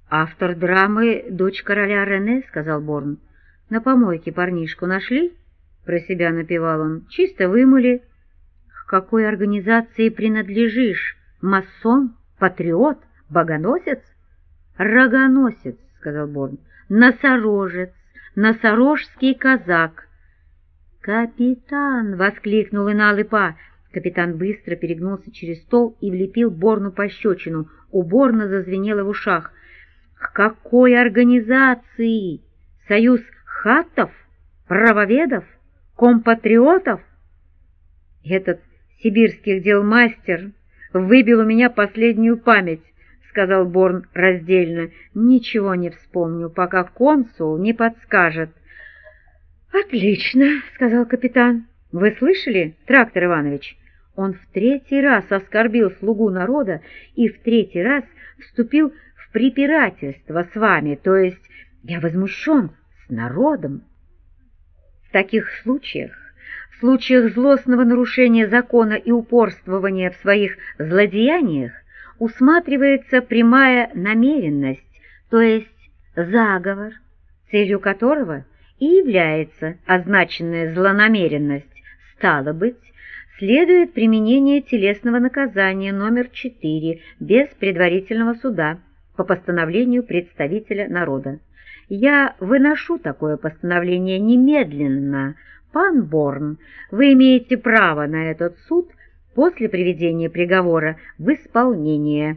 «Автор драмы «Дочь короля Рене», — сказал Борн. «На помойке парнишку нашли?» — про себя напевал он. «Чисто вымыли». «К какой организации принадлежишь? Масон? Патриот? Богоносец?» «Рогоносец», — сказал Борн. «Носорожец, носорожский казак». «Капитан!» — воскликнул Ина-Лыпа. Капитан быстро перегнулся через стол и влепил Борну пощечину. У Борна зазвенело в ушах. «К какой организации? Союз хаттов? Правоведов? Компатриотов?» «Этот сибирских дел мастер выбил у меня последнюю память», — сказал Борн раздельно. «Ничего не вспомню, пока консул не подскажет». «Отлично», — сказал капитан. «Вы слышали, Трактор Иванович? Он в третий раз оскорбил слугу народа и в третий раз вступил в препирательство с вами, то есть я возмущен с народом». В таких случаях, в случаях злостного нарушения закона и упорствования в своих злодеяниях, усматривается прямая намеренность, то есть заговор, целью которого и является означенная злонамеренность. Стало быть, следует применение телесного наказания номер 4 без предварительного суда по постановлению представителя народа. Я выношу такое постановление немедленно. Пан Борн, вы имеете право на этот суд после приведения приговора в исполнение».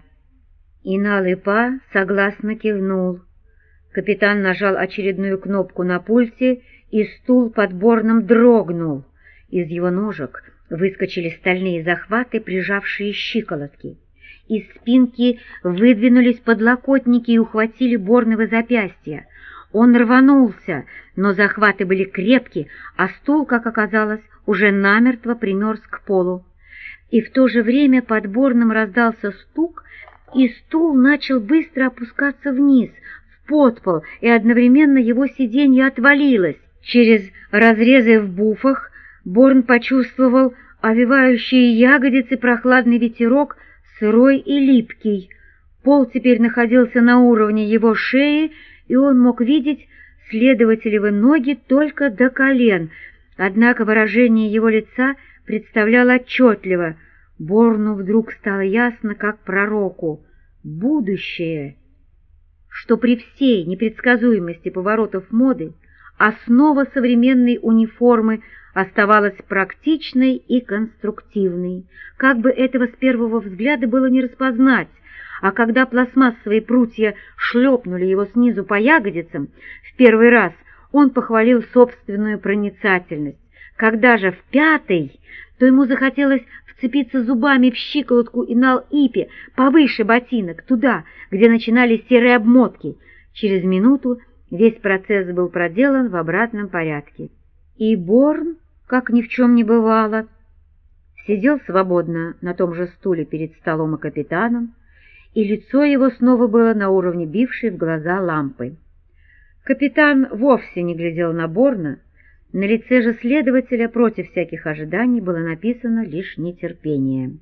Ина-Лыпа согласно кивнул. Капитан нажал очередную кнопку на пульте, и стул под Борном дрогнул. Из его ножек выскочили стальные захваты, прижавшие щиколотки. Из спинки выдвинулись подлокотники и ухватили Борнова запястья. Он рванулся, но захваты были крепки, а стул, как оказалось, уже намертво примерз к полу. И в то же время под Борном раздался стук, и стул начал быстро опускаться вниз, в подпол, и одновременно его сиденье отвалилось. Через разрезы в буфах Борн почувствовал овивающие ягодицы прохладный ветерок, сырой и липкий. Пол теперь находился на уровне его шеи, и он мог видеть следователевы ноги только до колен, однако выражение его лица представляло отчетливо. Борну вдруг стало ясно, как пророку, будущее, что при всей непредсказуемости поворотов моды основа современной униформы оставалась практичной и конструктивной. Как бы этого с первого взгляда было не распознать, а когда пластмассовые прутья шлепнули его снизу по ягодицам, в первый раз он похвалил собственную проницательность. Когда же в пятый, то ему захотелось вцепиться зубами в щиколотку Инал-Ипе, повыше ботинок, туда, где начинались серые обмотки. Через минуту весь процесс был проделан в обратном порядке. И Борн, как ни в чем не бывало, сидел свободно на том же стуле перед столом и капитаном, и лицо его снова было на уровне бившей в глаза лампы. Капитан вовсе не глядел на Борна, на лице же следователя против всяких ожиданий было написано лишь нетерпение.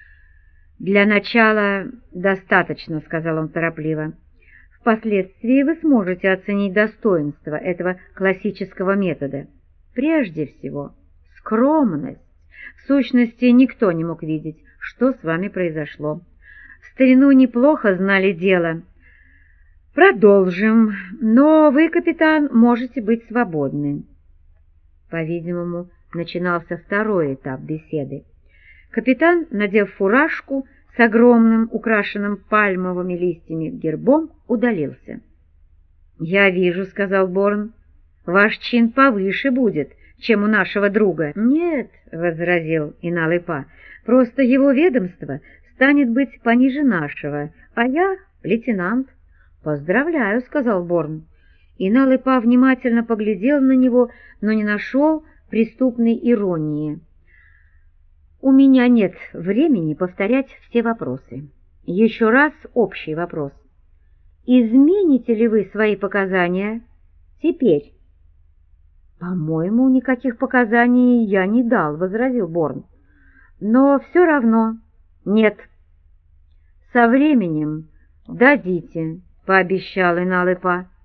«Для начала достаточно», — сказал он торопливо. «Впоследствии вы сможете оценить достоинство этого классического метода. Прежде всего, скромность. В сущности, никто не мог видеть, что с вами произошло. В старину неплохо знали дело. Продолжим, но вы, капитан, можете быть свободны». По-видимому, начинался второй этап беседы. Капитан, надев фуражку с огромным, украшенным пальмовыми листьями гербом, удалился. «Я вижу», — сказал Борн, — «ваш чин повыше будет, чем у нашего друга». «Нет», — возразил Ина-Лыпа, — «просто его ведомство станет быть пониже нашего, а я лейтенант». «Поздравляю», — сказал Борн. Ина-Лыпа внимательно поглядел на него, но не нашел преступной иронии. «У меня нет времени повторять все вопросы. Еще раз общий вопрос. Измените ли вы свои показания теперь?» «По-моему, никаких показаний я не дал», — возразил Борн. «Но все равно нет. Со временем дадите», пообещал Иналыпа.